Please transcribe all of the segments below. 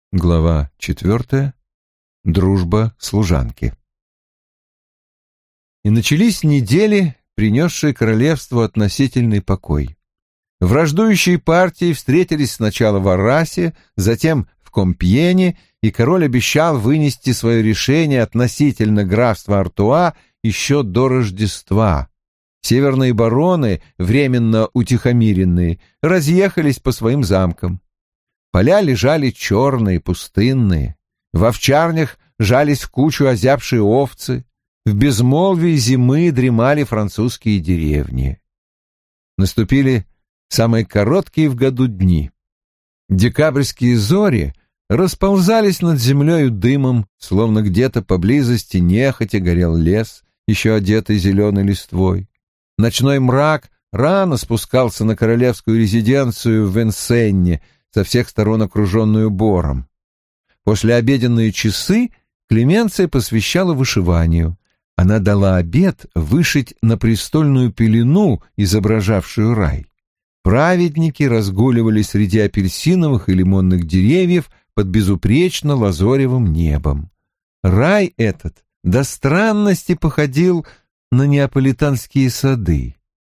Глава 4. Дружба служанки. И начались недели, принесшие королевству относительный покой. Враждующие партии встретились сначала в Аррасе, затем в Компьене, и король обещал вынести свое решение относительно графства Артуа еще до Рождества. Северные бароны, временно утихомиренные, разъехались по своим замкам. Поля лежали черные, пустынные. В овчарнях жались в кучу озябшие овцы. В безмолвии зимы дремали французские деревни. Наступили самые короткие в году дни. Декабрьские зори расползались над землею дымом, словно где-то поблизости нехотя горел лес, еще одетый зеленой листвой. Ночной мрак рано спускался на королевскую резиденцию в Венсенне, со всех сторон окруженную бором. Послеобеденные часы Клеменция посвящала вышиванию. Она дала обет вышить на престольную пелену, изображавшую рай. Праведники разгуливали среди апельсиновых и лимонных деревьев под безупречно лазоревым небом. Рай этот до странности походил на неаполитанские сады.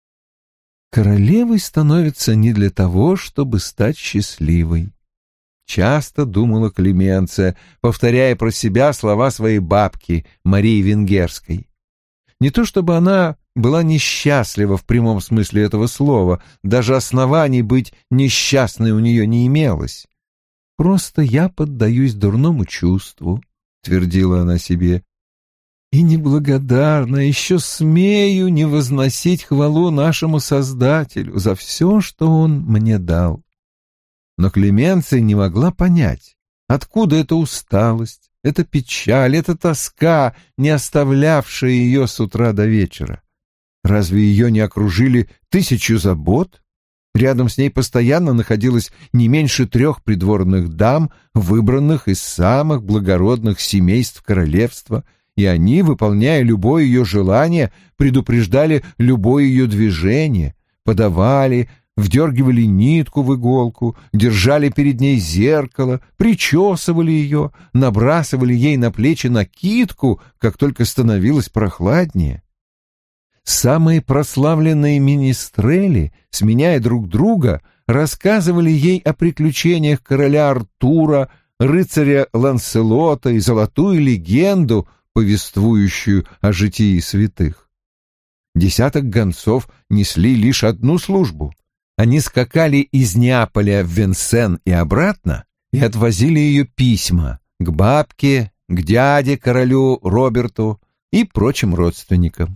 Королевой становится не для того, чтобы стать счастливой. Часто думала Клеменция, повторяя про себя слова своей бабки Марии Венгерской. Не то чтобы она была несчастлива в прямом смысле этого слова, даже оснований быть несчастной у нее не имелось. «Просто я поддаюсь дурному чувству», — твердила она себе, «и неблагодарна еще смею не возносить хвалу нашему Создателю за все, что Он мне дал». Но Клеменция не могла понять, откуда эта усталость, эта печаль, эта тоска, не оставлявшая ее с утра до вечера. Разве ее не окружили тысячу забот? Рядом с ней постоянно находилось не меньше 3 придворных дам, выбранных из самых благородных семейств королевства, и они, выполняя любое ее желание, предупреждали любое ее движение, подавали, вдергивали нитку в иголку, держали перед ней зеркало, причесывали ее, набрасывали ей на плечи накидку, как только становилось прохладнее. Самые прославленные министрели, сменяя друг друга, рассказывали ей о приключениях короля Артура, рыцаря Ланселота и золотую легенду, повествующую о житии святых. 10 гонцов несли лишь одну службу. Они скакали из Неаполя в Венсен и обратно и отвозили ее письма к бабке, к дяде королю Роберту и прочим родственникам.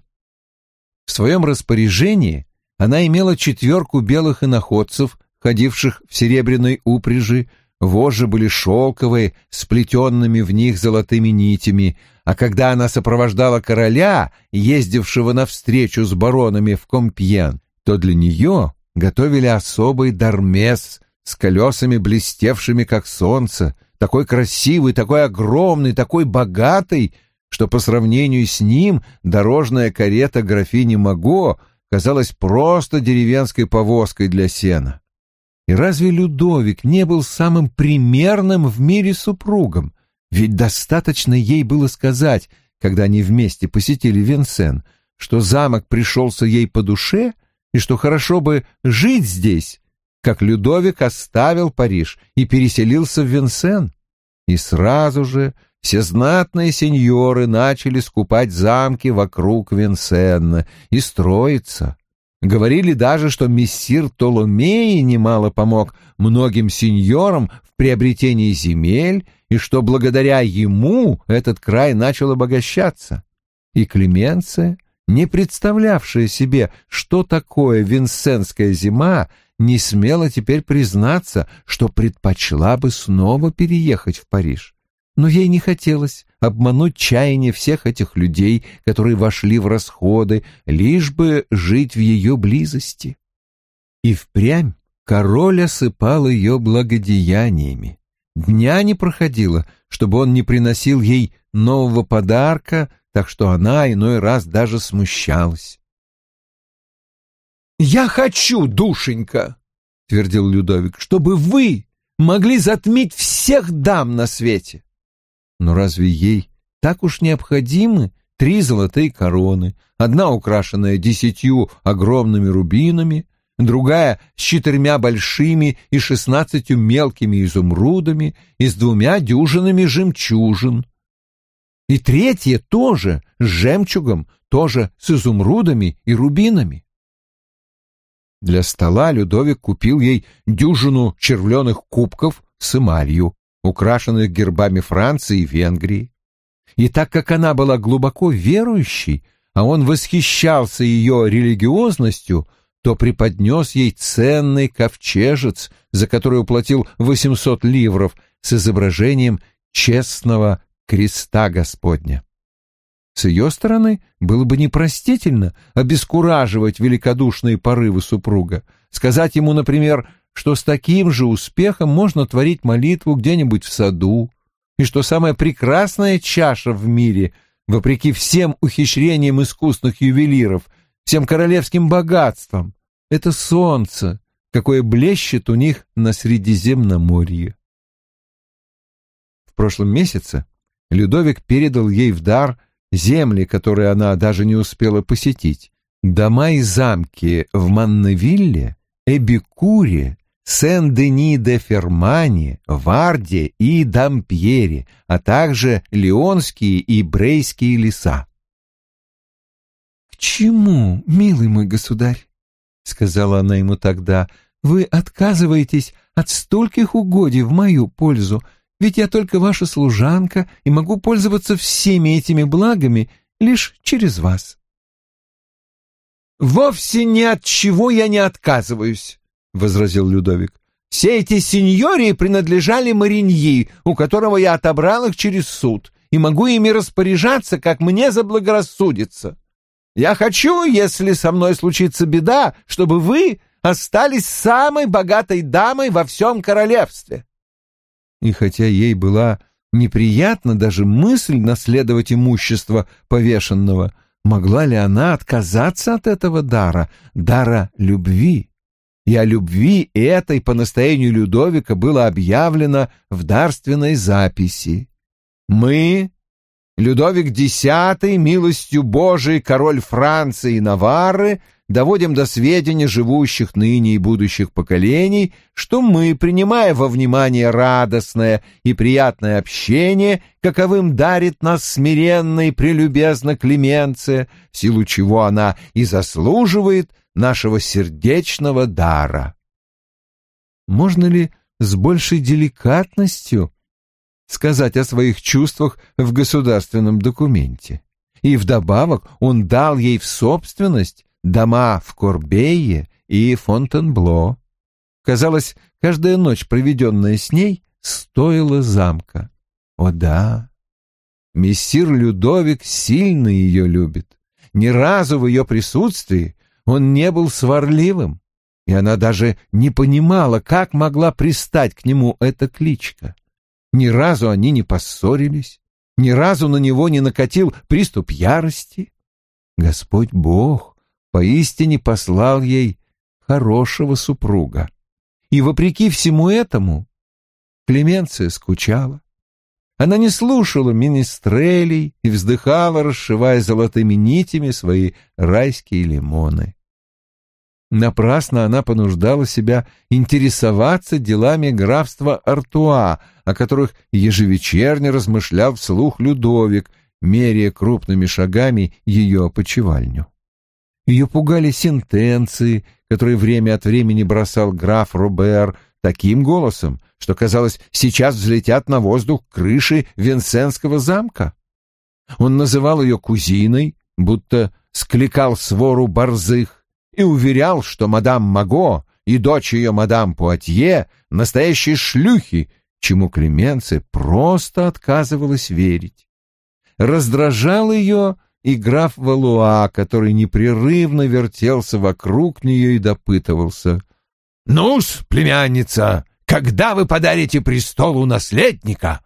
В своем распоряжении она имела 4 белых иноходцев, ходивших в серебряной упряжи, вожжи были шелковые, с плетенными в них золотыми нитями, а когда она сопровождала короля, ездившего навстречу с баронами в Компьен, то для нее готовили особый дармес с колесами, блестевшими как солнце, такой красивый, такой огромный, такой богатый, что по сравнению с ним дорожная карета графини Маго казалась просто деревенской повозкой для сена. И разве Людовик не был самым примерным в мире супругом? Ведь достаточно ей было сказать, когда они вместе посетили Венсен, что замок пришелся ей по душе и что хорошо бы жить здесь, как Людовик оставил Париж и переселился в Венсен. И сразу же все знатные сеньоры начали скупать замки вокруг Венсена и строиться. Говорили даже, что мессир Толомеи немало помог многим сеньорам в приобретении земель, и что благодаря ему этот край начал обогащаться. И Клеменция, не представлявшая себе, что такое винсенская зима, не смела теперь признаться, что предпочла бы снова переехать в Париж. Но ей не хотелось обмануть чаяние всех этих людей, которые вошли в расходы, лишь бы жить в ее близости. И впрямь король осыпал ее благодеяниями. Дня не проходило, чтобы он не приносил ей нового подарка, так что она иной раз даже смущалась. «Я хочу, душенька, — твердил Людовик, — чтобы вы могли затмить все всех дам на свете. Но разве ей так уж необходимы 3 золотые короны, одна украшенная 10 огромными рубинами, другая с 4 большими и 16 мелкими изумрудами и с 2 дюжинами жемчужин, и третья тоже с жемчугом, тоже с изумрудами и рубинами? Для стола Людовик купил ей дюжину червленых кубков с эмалью, украшенных гербами Франции и Венгрии. И так как она была глубоко верующей, а он восхищался ее религиозностью, то преподнес ей ценный ковчежец, за который уплатил 800 ливров с изображением честного креста Господня. С ее стороны было бы непростительно обескураживать великодушные порывы супруга, сказать ему, например, что с таким же успехом можно творить молитву где-нибудь в саду, и что самая прекрасная чаша в мире, вопреки всем ухищрениям искусных ювелиров, всем королевским богатствам, это солнце, какое блещет у них на Средиземноморье. В прошлом месяце Людовик передал ей в дар земли, которые она даже не успела посетить, дома и замки в Манневилле, Эбикуре, Сен-Дени-де-Фермане, Варде и Дампьере, а также Лионские и Брейские леса. «К чему, милый мой государь, — сказала она ему тогда, — вы отказываетесь от стольких угодий в мою пользу, ведь я только ваша служанка и могу пользоваться всеми этими благами лишь через вас». «Вовсе ни от чего я не отказываюсь», — возразил Людовик. «Все эти сеньории принадлежали Мариньи, у которого я отобрал их через суд, и могу ими распоряжаться, как мне заблагорассудится. Я хочу, если со мной случится беда, чтобы вы остались самой богатой дамой во всем королевстве». И хотя ей была неприятна даже мысль наследовать имущество повешенного, могла ли она отказаться от этого дара, дара любви? И о любви этой по настоянию Людовика было объявлено в дарственной записи. «Мы, Людовик X, милостью Божией, король Франции и Наварры, доводим до сведения живущих ныне и будущих поколений, что мы, принимая во внимание радостное и приятное общение, каковым дарит нас смиренно и прелюбезно Клеменция, в силу чего она и заслуживает нашего сердечного дара». Можно ли с большей деликатностью сказать о своих чувствах в государственном документе? И вдобавок он дал ей в собственность дома в Корбее и Фонтенбло. Казалось, каждая ночь, проведенная с ней, стоила замка. О да, мессир Людовик сильно ее любит. Ни разу в ее присутствии он не был сварливым, и она даже не понимала, как могла пристать к нему эта кличка. Ни разу они не поссорились, ни разу на него не накатил приступ ярости. Господь Бог поистине послал ей хорошего супруга. И вопреки всему этому Клеменция скучала. Она не слушала министрелей и вздыхала, расшивая золотыми нитями свои райские лимоны. Напрасно она понуждала себя интересоваться делами графства Артуа, о которых ежевечерне размышлял вслух Людовик, меряя крупными шагами ее опочивальню. Ее пугали сентенции, которые время от времени бросал граф Робер таким голосом, что, казалось, сейчас взлетят на воздух крыши Венсенского замка. Он называл ее кузиной, будто скликал свору борзых, и уверял, что мадам Маго и дочь ее мадам Пуатье — настоящие шлюхи, чему Клеменция просто отказывалась верить. Раздражал ее и граф Валуа, который непрерывно вертелся вокруг нее и допытывался: «Ну-с, племянница, когда вы подарите престолу наследника?»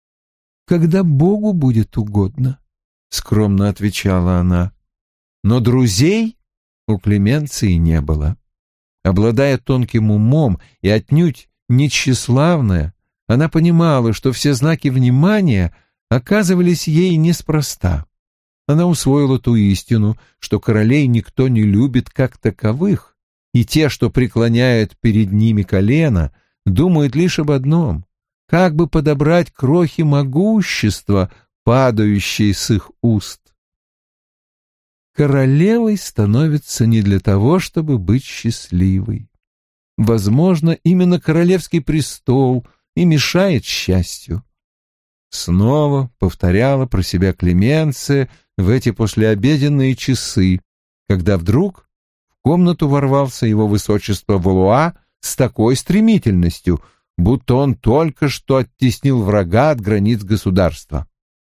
«Когда Богу будет угодно», — скромно отвечала она. Но друзей у Клеменции не было. Обладая тонким умом и отнюдь не тщеславная, она понимала, что все знаки внимания оказывались ей неспроста. Она усвоила ту истину, что королей никто не любит как таковых, и те, что преклоняют перед ними колено, думают лишь об одном — как бы подобрать крохи могущества, падающие с их уст. Королевой становится не для того, чтобы быть счастливой. Возможно, именно королевский престол и мешает счастью. Снова повторяла про себя Клеменция в эти послеобеденные часы, когда вдруг в комнату ворвался его высочество Валуа с такой стремительностью, будто он только что оттеснил врага от границ государства.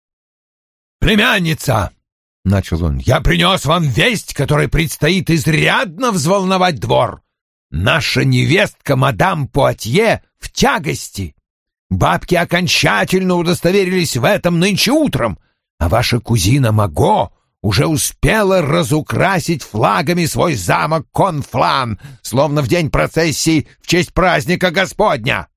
«Племянница!» — начал он. «Я принес вам весть, которой предстоит изрядно взволновать двор. Наша невестка мадам Пуатье в тягости. Бабки окончательно удостоверились в этом нынче утром, а ваша кузина Маго уже успела разукрасить флагами свой замок Конфлан, словно в день процессии в честь праздника Господня».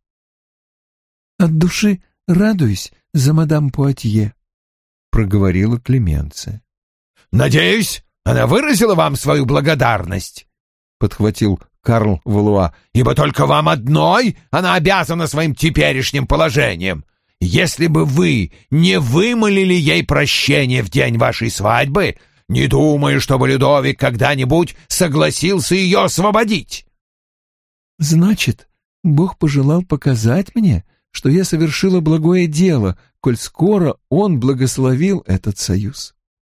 «От души радуюсь за мадам Пуатье», — проговорила Клеменция. «Надеюсь, она выразила вам свою благодарность», — подхватил Карл Валуа, «ибо только вам одной она обязана своим теперешним положением. Если бы вы не вымолили ей прощения в день вашей свадьбы, не думаю, чтобы Людовик когда-нибудь согласился ее освободить». «Значит, Бог пожелал показать мне, что я совершила благое дело, коль скоро он благословил этот союз».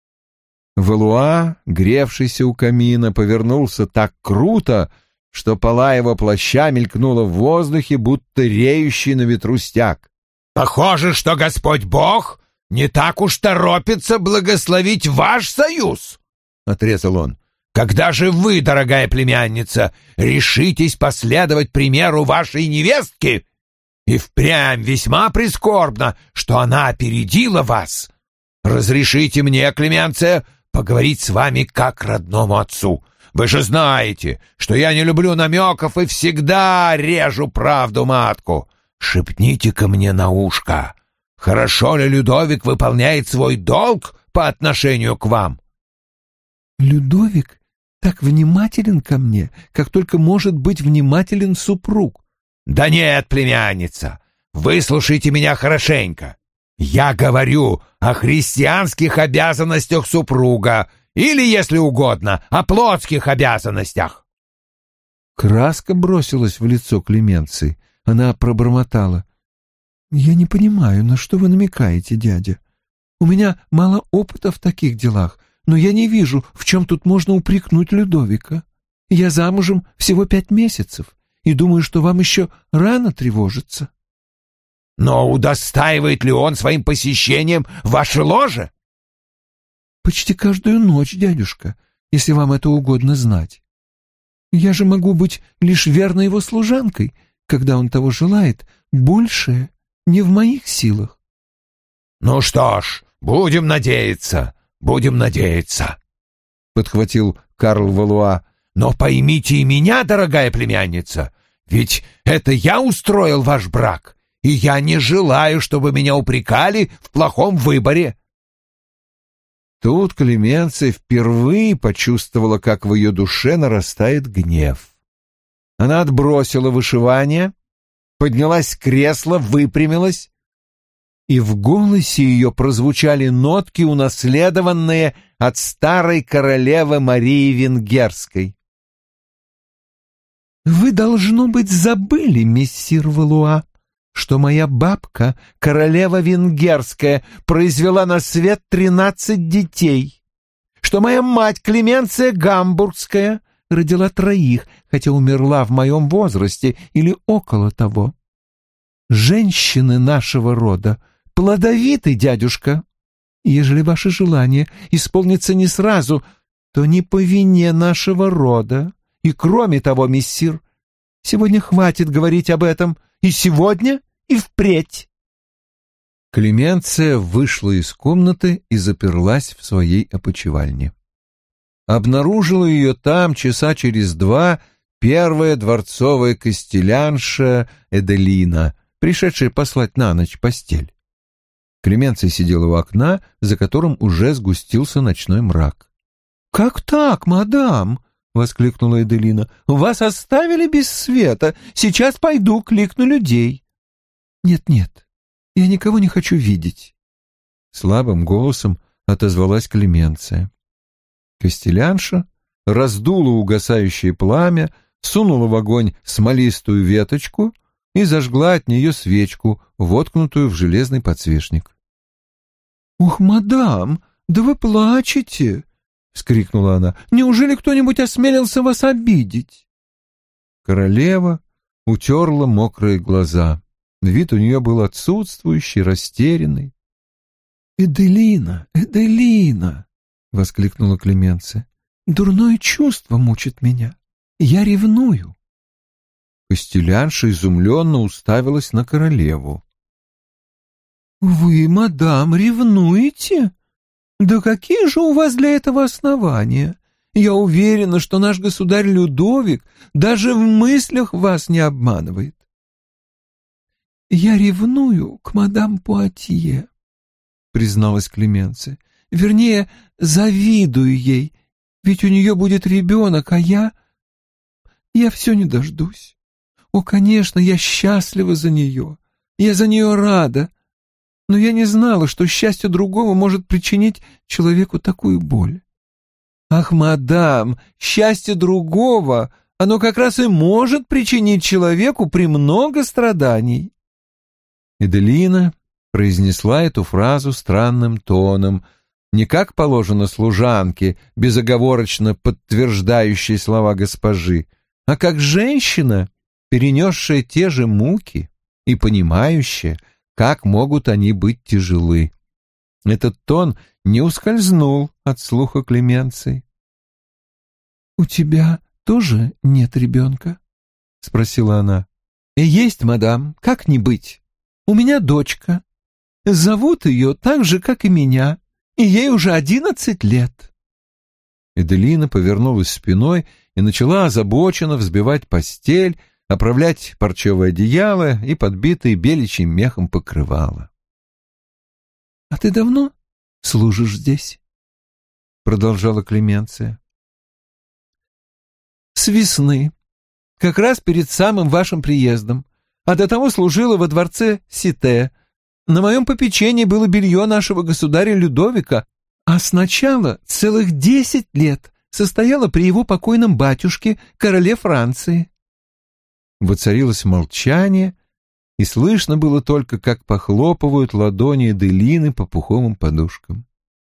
Валуа, гревшийся у камина, повернулся так круто, что пола его плаща мелькнула в воздухе, будто реющий на ветру стяг. «Похоже, что Господь Бог не так уж торопится благословить ваш союз», — отрезал он. «Когда же вы, дорогая племянница, решитесь последовать примеру вашей невестки? И впрямь весьма прискорбно, что она опередила вас. Разрешите мне, Клеменция, поговорить с вами как родному отцу. Вы же знаете, что я не люблю намеков и всегда режу правду матку. Шепните-ка мне на ушко, хорошо ли Людовик выполняет свой долг по отношению к вам?» «Людовик так внимателен ко мне, как только может быть внимателен супруг». «Да нет, племянница, выслушайте меня хорошенько. Я говорю о христианских обязанностях супруга, или, если угодно, о плотских обязанностях». Краска бросилась в лицо Клеменции. Она пробормотала: «Я не понимаю, на что вы намекаете, дядя. У меня мало опыта в таких делах, но я не вижу, в чем тут можно упрекнуть Людовика. Я замужем всего 5 месяцев, и думаю, что вам еще рано тревожиться». «Но удостаивает ли он своим посещением ваше ложе?» «Почти каждую ночь, дядюшка, если вам это угодно знать. Я же могу быть лишь верной его служанкой, когда он того желает. Большее не в моих силах». «Ну что ж, будем надеяться, — подхватил Карл Валуа. «Но поймите и меня, дорогая племянница, ведь это я устроил ваш брак, и я не желаю, чтобы меня упрекали в плохом выборе». Тут Клеменция впервые почувствовала, как в ее душе нарастает гнев. Она отбросила вышивание, поднялась с кресла, выпрямилась, и в голосе ее прозвучали нотки, унаследованные от старой королевы Марии Венгерской. «Вы, должно быть, забыли, мессир Валуа, что моя бабка, королева Венгерская, произвела на свет 13 детей, что моя мать, Клеменция Гамбургская, родила 3, хотя умерла в моем возрасте или около того. Женщины нашего рода плодовиты, дядюшка. Ежели ваше желание исполнится не сразу, то не по вине нашего рода. И кроме того, мессир, сегодня хватит говорить об этом, и сегодня, и впредь». Клеменция вышла из комнаты и заперлась в своей опочивальне. Обнаружила ее там часа через 2 первая дворцовая костелянша Эделина, пришедшая послать на ночь постель. Клеменция сидела у окна, за которым уже сгустился ночной мрак. «Как так, мадам?» — воскликнула Эделина. «Вас оставили без света. Сейчас пойду кликну людей». «Нет-нет, я никого не хочу видеть», — слабым голосом отозвалась Клеменция. Костелянша раздула угасающее пламя, сунула в огонь смолистую веточку и зажгла от нее свечку, воткнутую в железный подсвечник. «Ух, мадам, да вы плачете!» — вскрикнула она. «Неужели кто-нибудь осмелился вас обидеть?» Королева утерла мокрые глаза. Вид у нее был отсутствующий, растерянный. «Эделина, Эделина!» — воскликнула Клеменция. «Дурное чувство мучит меня. Я ревную». Костелянша изумленно уставилась на королеву. «Вы, мадам, ревнуете? Да какие же у вас для этого основания? Я уверена, что наш государь Людовик даже в мыслях вас не обманывает». «Я ревную к мадам Пуатье», — призналась Клеменция. «Вернее, завидую ей, ведь у нее будет ребенок, а я все не дождусь. О, конечно, я счастлива за нее, я за нее рада, но я не знала, что счастье другого может причинить человеку такую боль». «Ах, мадам, счастье другого, оно как раз и может причинить человеку премного страданий». Эделина произнесла эту фразу странным тоном, не как положено служанке, безоговорочно подтверждающей слова госпожи, а как женщина, перенесшая те же муки и понимающая, как могут они быть тяжелы. Этот тон не ускользнул от слуха Клеменции. «У тебя тоже нет ребенка?» — спросила она. «Есть, мадам, как не быть. У меня дочка. Зовут ее так же, как и меня, и ей уже 11 лет». Эделина повернулась спиной и начала озабоченно взбивать постель, оправлять парчевое одеяло и подбитые беличьим мехом покрывало. «А ты давно служишь здесь?» — продолжала Клеменция. «С весны, как раз перед самым вашим приездом, а до того служила во дворце Сите. На моем попечении было белье нашего государя Людовика, а сначала целых 10 лет состояла при его покойном батюшке, короле Франции». Воцарилось молчание, и слышно было только, как похлопывают ладони Эделины по пуховым подушкам.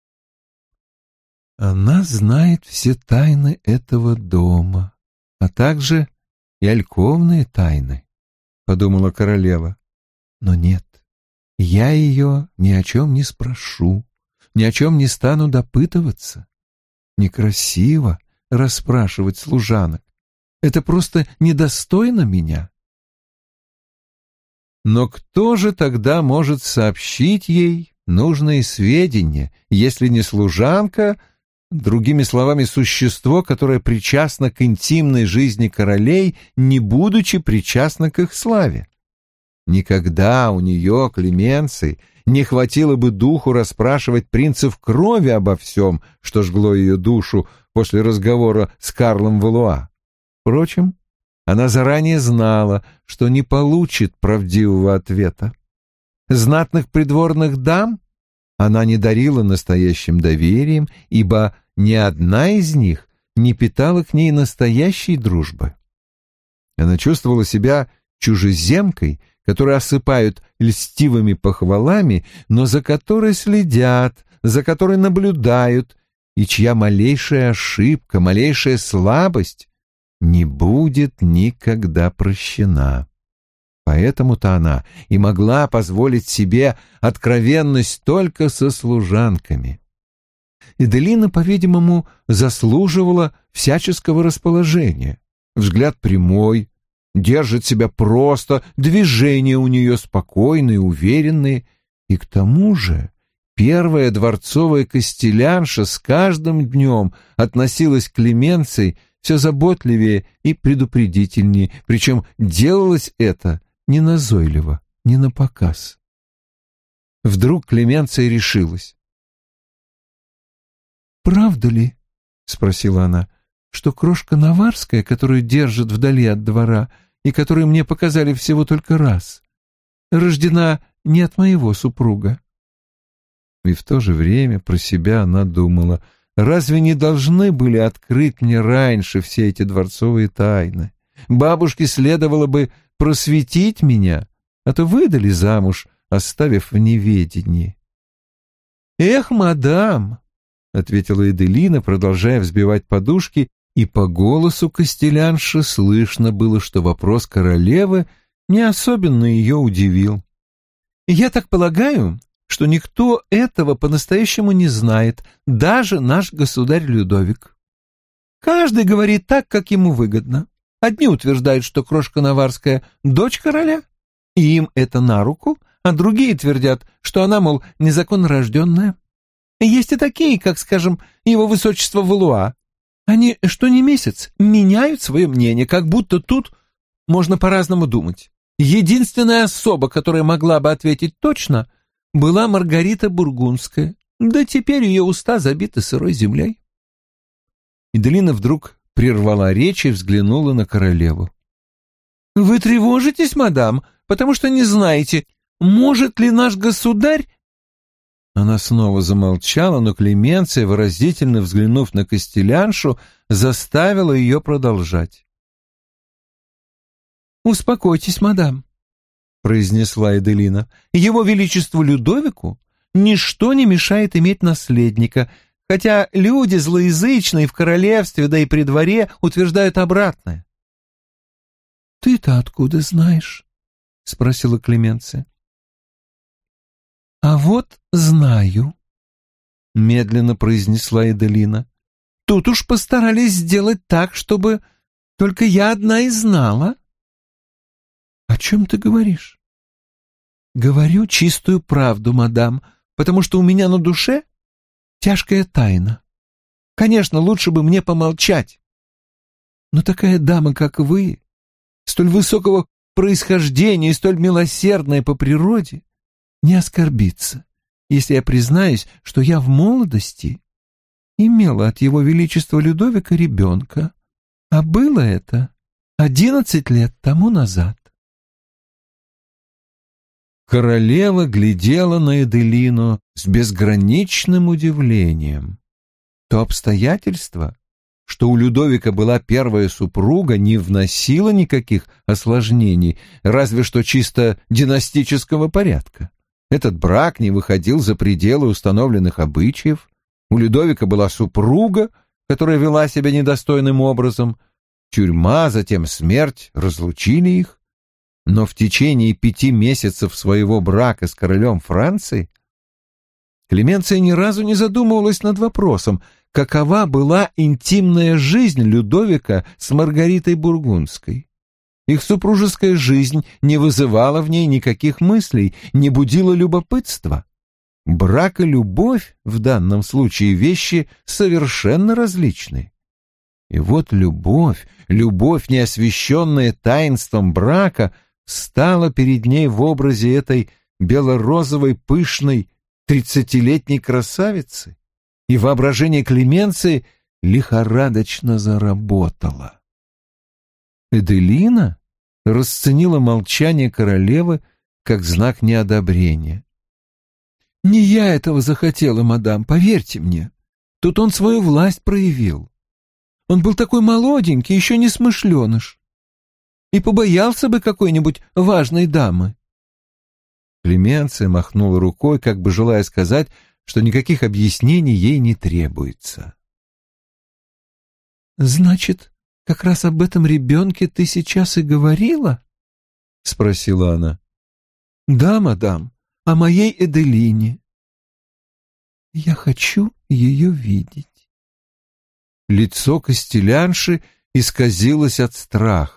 «Она знает все тайны этого дома, а также и альковные тайны», — подумала королева. «Но нет, я ее ни о чем не спрошу, ни о чем не стану допытываться. Некрасиво расспрашивать служанок. Это просто недостойно меня». Но кто же тогда может сообщить ей нужные сведения, если не служанка, другими словами, существо, которое причастно к интимной жизни королей, не будучи причастно к их славе? Никогда у нее, Клеменции, не хватило бы духу расспрашивать принцев крови обо всем, что жгло ее душу после разговора с Карлом Валуа. Впрочем, она заранее знала, что не получит правдивого ответа. Знатных придворных дам она не дарила настоящим доверием, ибо ни одна из них не питала к ней настоящей дружбы. Она чувствовала себя чужеземкой, которую осыпают льстивыми похвалами, но за которой следят, за которой наблюдают, и чья малейшая ошибка, малейшая слабость не будет никогда прощена. Поэтому-то она и могла позволить себе откровенность только со служанками. Эделина, по-видимому, заслуживала всяческого расположения. Взгляд прямой, держит себя просто, движения у нее спокойные, уверенные, и к тому же первая дворцовая костелянша с каждым днем относилась к Клеменции все заботливее и предупредительнее, причем делалось это не назойливо, не напоказ. Вдруг Клеменция решилась. «Правда ли, — спросила она, — что крошка Наварская, которую держат вдали от двора и которую мне показали всего только раз, рождена не от моего супруга?» И в то же время про себя она думала: разве не должны были открыть мне раньше все эти дворцовые тайны? Бабушке следовало бы просветить меня, а то выдали замуж, оставив в неведении. «Эх, мадам!» — ответила Эделина, продолжая взбивать подушки, и по голосу костелянши слышно было, что вопрос королевы не особенно ее удивил. «Я так полагаю, что никто этого по-настоящему не знает, даже наш государь Людовик. Каждый говорит так, как ему выгодно. Одни утверждают, что крошка Наварская — дочь короля, и им это на руку, а другие твердят, что она, мол, незаконно рожденная. Есть и такие, как, скажем, его высочество Валуа. Они, что ни месяц, меняют свое мнение, как будто тут можно по-разному думать. Единственная особа, которая могла бы ответить точно, была Маргарита Бургундская, да теперь ее уста забиты сырой землей». Эделина вдруг прервала речь и взглянула на королеву. «Вы тревожитесь, мадам, потому что не знаете, может ли наш государь...» Она снова замолчала, но Клеменция, выразительно взглянув на костеляншу, заставила ее продолжать. «Успокойтесь, мадам», — произнесла Эделина. «Его Величеству Людовику ничто не мешает иметь наследника, хотя люди злоязычные в королевстве, да и при дворе утверждают обратное». «Ты-то откуда знаешь?» — спросила Клеменция. «А вот знаю», — медленно произнесла Эделина. «Тут уж постарались сделать так, чтобы только я одна и знала». «О чем ты говоришь?» «Говорю чистую правду, мадам, потому что у меня на душе тяжкая тайна. Конечно, лучше бы мне помолчать. Но такая дама, как вы, столь высокого происхождения и столь милосердная по природе, не оскорбится, если я признаюсь, что я в молодости имела от его величества Людовика ребенка, а было это 11 лет тому назад». Королева глядела на Эделину с безграничным удивлением. То обстоятельство, что у Людовика была первая супруга, не вносило никаких осложнений, разве что чисто династического порядка. Этот брак не выходил за пределы установленных обычаев. У Людовика была супруга, которая вела себя недостойным образом. Тюрьма, затем смерть разлучили их. Но в течение 5 месяцев своего брака с королем Франции Клеменция ни разу не задумывалась над вопросом, какова была интимная жизнь Людовика с Маргаритой Бургундской. Их супружеская жизнь не вызывала в ней никаких мыслей, не будила любопытства. Брак и любовь в данном случае вещи совершенно различны. И вот любовь, не освященная таинством брака, стала перед ней в образе этой белорозовой пышной 30-летней красавицы, и воображение Клеменции лихорадочно заработало. Эделина расценила молчание королевы как знак неодобрения. «Не я этого захотела, мадам, поверьте мне. Тут он свою власть проявил. Он был такой молоденький, еще не смышленыш, и побоялся бы какой-нибудь важной дамы». Клеменция махнула рукой, как бы желая сказать, что никаких объяснений ей не требуется. «Значит, как раз об этом ребенке ты сейчас и говорила?» — спросила она. «Да, мадам, о моей Эделине. Я хочу ее видеть». Лицо костелянши исказилось от страха.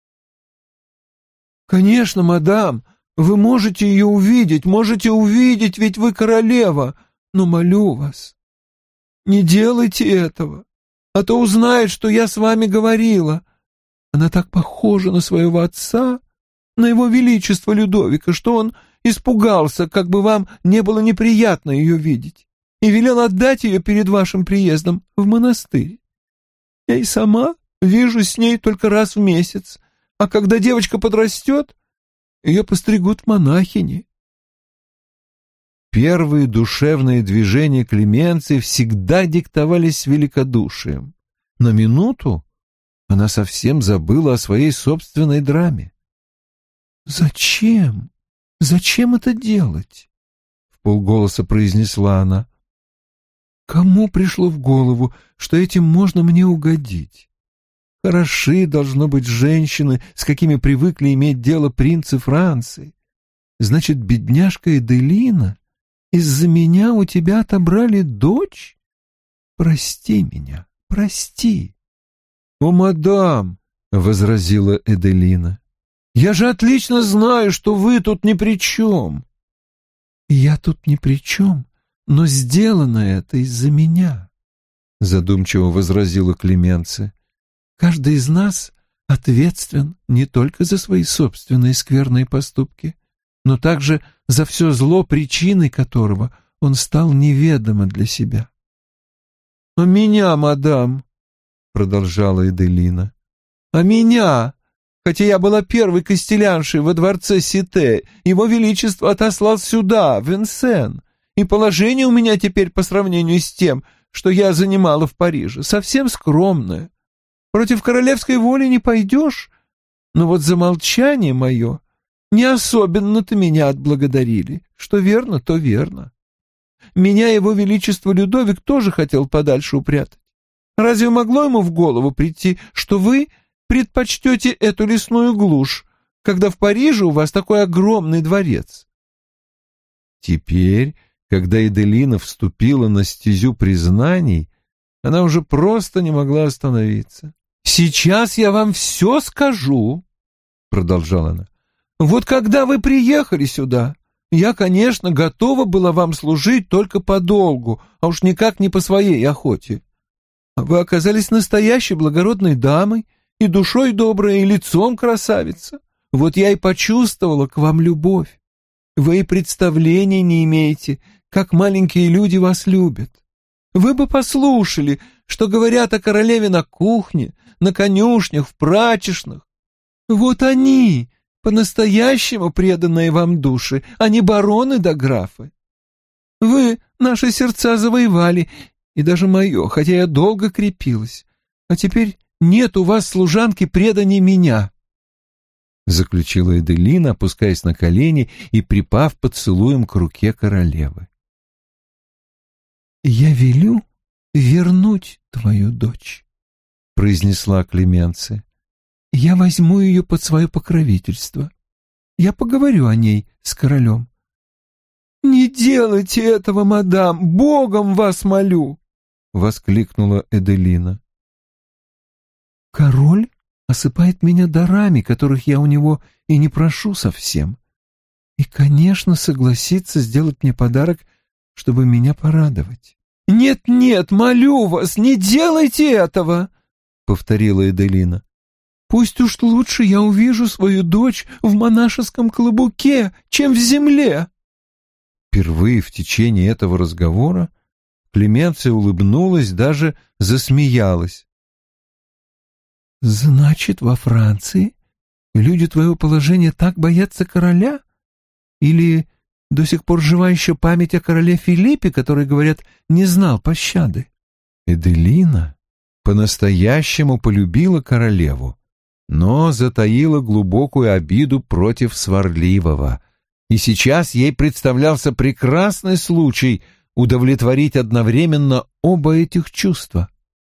«Конечно, мадам, вы можете ее увидеть, ведь вы королева, но молю вас, не делайте этого, а то узнает, что я с вами говорила. Она так похожа на своего отца, на его величество Людовика, что он испугался, как бы вам не было неприятно ее видеть, и велел отдать ее перед вашим приездом в монастырь. Я и сама вижу с ней только раз в месяц, а когда девочка подрастет, ее постригут монахини». Первые душевные движения Клеменции всегда диктовались великодушием. На минуту она совсем забыла о своей собственной драме. «Зачем? Зачем это делать?» — вполголоса произнесла она. «Кому пришло в голову, что этим можно мне угодить? Хороши, должно быть, женщины, с какими привыкли иметь дело принцы Франции. Значит, бедняжка Эделина, из-за меня у тебя отобрали дочь? Прости меня, прости». «О, мадам!» — возразила Эделина. «Я же отлично знаю, что вы тут ни при чем». «Я тут ни при чем, но сделано это из-за меня», — задумчиво возразила Клеменция. «Каждый из нас ответственен не только за свои собственные скверные поступки, но также за все зло, причиной которого он стал неведомо для себя». «А меня, мадам», — продолжала Эделина, — «а меня, хотя я была первой костеляншей во дворце Сите, его величество отослал сюда, в Винсен, и положение у меня теперь по сравнению с тем, что я занимала в Париже, совсем скромное. Против королевской воли не пойдешь, но вот за молчание мое не особенно-то меня отблагодарили. Что верно, то верно. Меня его величество Людовик тоже хотел подальше упрятать. Разве могло ему в голову прийти, что вы предпочтете эту лесную глушь, когда в Париже у вас такой огромный дворец?» Теперь, когда Эделина вступила на стезю признаний, она уже просто не могла остановиться. «Сейчас я вам все скажу», — продолжала она. «Вот когда вы приехали сюда, я, конечно, готова была вам служить только по долгу, а уж никак не по своей охоте. Вы оказались настоящей благородной дамой, и душой добрая, и лицом красавица. Вот я и почувствовала к вам любовь. Вы и представления не имеете, как маленькие люди вас любят. Вы бы послушали, что говорят о королеве на кухне, на конюшнях, в прачечных. Вот они, по-настоящему преданные вам души, а не бароны да графы. Вы наши сердца завоевали, и даже мое, хотя я долго крепилась. А теперь нет у вас служанки преданней меня», — заключила Эделина, опускаясь на колени и припав поцелуем к руке королевы. «Я велю вернуть твою дочь», — произнесла Клеменция. «Я возьму ее под свое покровительство. Я поговорю о ней с королем». «Не делайте этого, мадам, Богом вас молю!» — воскликнула Эделина. «Король осыпает меня дарами, которых я у него и не прошу совсем. И, конечно, согласится сделать мне подарок, чтобы меня порадовать». «Нет-нет, молю вас, не делайте этого!» — повторила Эделина. «Пусть уж лучше я увижу свою дочь в монашеском клобуке, чем в земле». Впервые в течение этого разговора Клеменция улыбнулась, даже засмеялась. «Значит, во Франции люди твоего положения так боятся короля? Или до сих пор жива еще память о короле Филиппе, который, говорят, не знал пощады?» Эделина по-настоящему полюбила королеву, но затаила глубокую обиду против сварливого, и сейчас ей представлялся прекрасный случай удовлетворить одновременно оба этих чувства.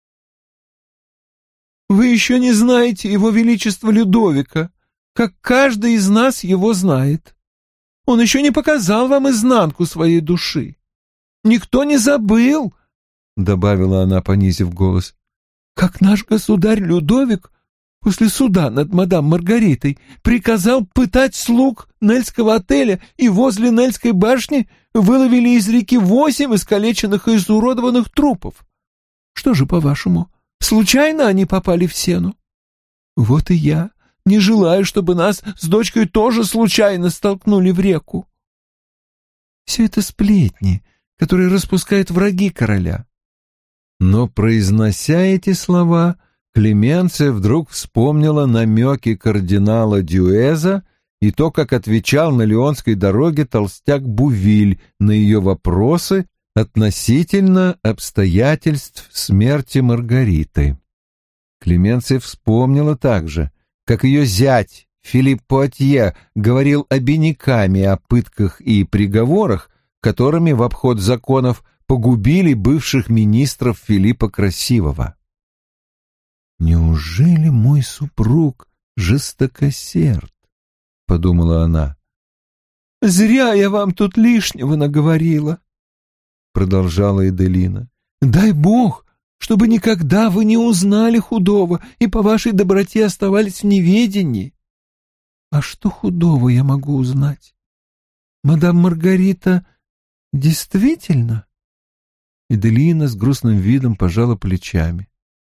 «Вы еще не знаете его величества Людовика, как каждый из нас его знает. Он еще не показал вам изнанку своей души. Никто не забыл, — добавила она, понизив голос, — как наш государь Людовик после суда над мадам Маргаритой приказал пытать слуг Нельского отеля, и возле Нельской башни выловили из реки 8 искалеченных и изуродованных трупов. Что же, по-вашему, случайно они попали в сену? Вот и я не желаю, чтобы нас с дочкой тоже случайно столкнули в реку. Все это сплетни, которые распускают враги короля. Но, произнося эти слова, Клеменция вдруг вспомнила намеки кардинала Дюэза и то, как отвечал на Лионской дороге толстяк Бувиль на ее вопросы относительно обстоятельств смерти Маргариты. Клеменция вспомнила также, как ее зять Филипп Пуатье говорил обиняками о пытках и приговорах, которыми в обход законов погубили бывших министров Филиппа Красивого. «Неужели мой супруг жестокосерд?» — подумала она. «Зря я вам тут лишнего наговорила», — продолжала Эделина. «Дай Бог, чтобы никогда вы не узнали худого и по вашей доброте оставались в неведении. А что худого я могу узнать? Мадам Маргарита действительно?» Эделина с грустным видом пожала плечами.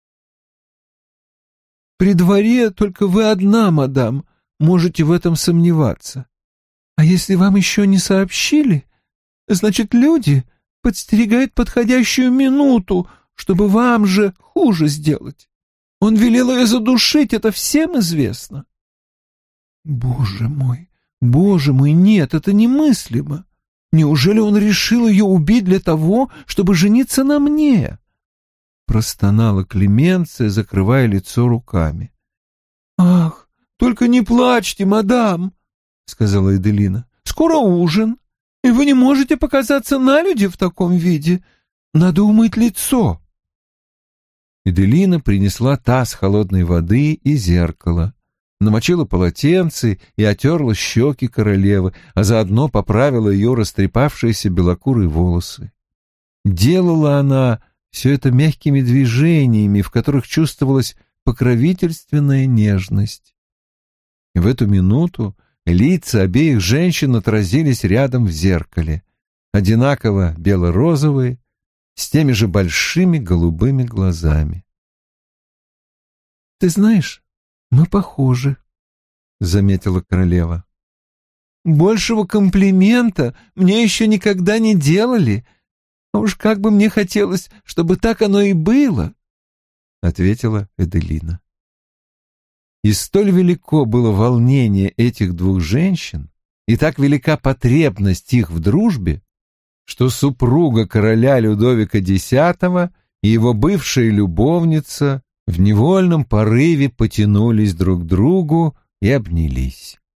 «При дворе только вы одна, мадам, можете в этом сомневаться. А если вам еще не сообщили, значит, люди подстерегают подходящую минуту, чтобы вам же хуже сделать. Он велел ее задушить, это всем известно». Боже мой, нет, это немыслимо. Неужели он решил ее убить для того, чтобы жениться на мне? Простонала Клеменция, закрывая лицо руками. «Ах, только не плачьте, мадам», — сказала Эделина. «Скоро ужин, и вы не можете показаться на люди в таком виде. Надо умыть лицо». Эделина принесла таз холодной воды и зеркало, намочила полотенце и отерла щеки королевы, а заодно поправила ее растрепавшиеся белокурые волосы. Делала она все это мягкими движениями, в которых чувствовалась покровительственная нежность. И в эту минуту лица обеих женщин отразились рядом в зеркале, одинаково бело-розовые, с теми же большими голубыми глазами. «Ты знаешь, мы похожи», — заметила королева. «Большего комплимента мне еще никогда не делали, а уж как бы мне хотелось, чтобы так оно и было», — ответила Эделина. И столь велико было волнение этих двух женщин, и так велика потребность их в дружбе, что супруга короля Людовика X и его бывшая любовница в невольном порыве потянулись друг к другу и обнялись.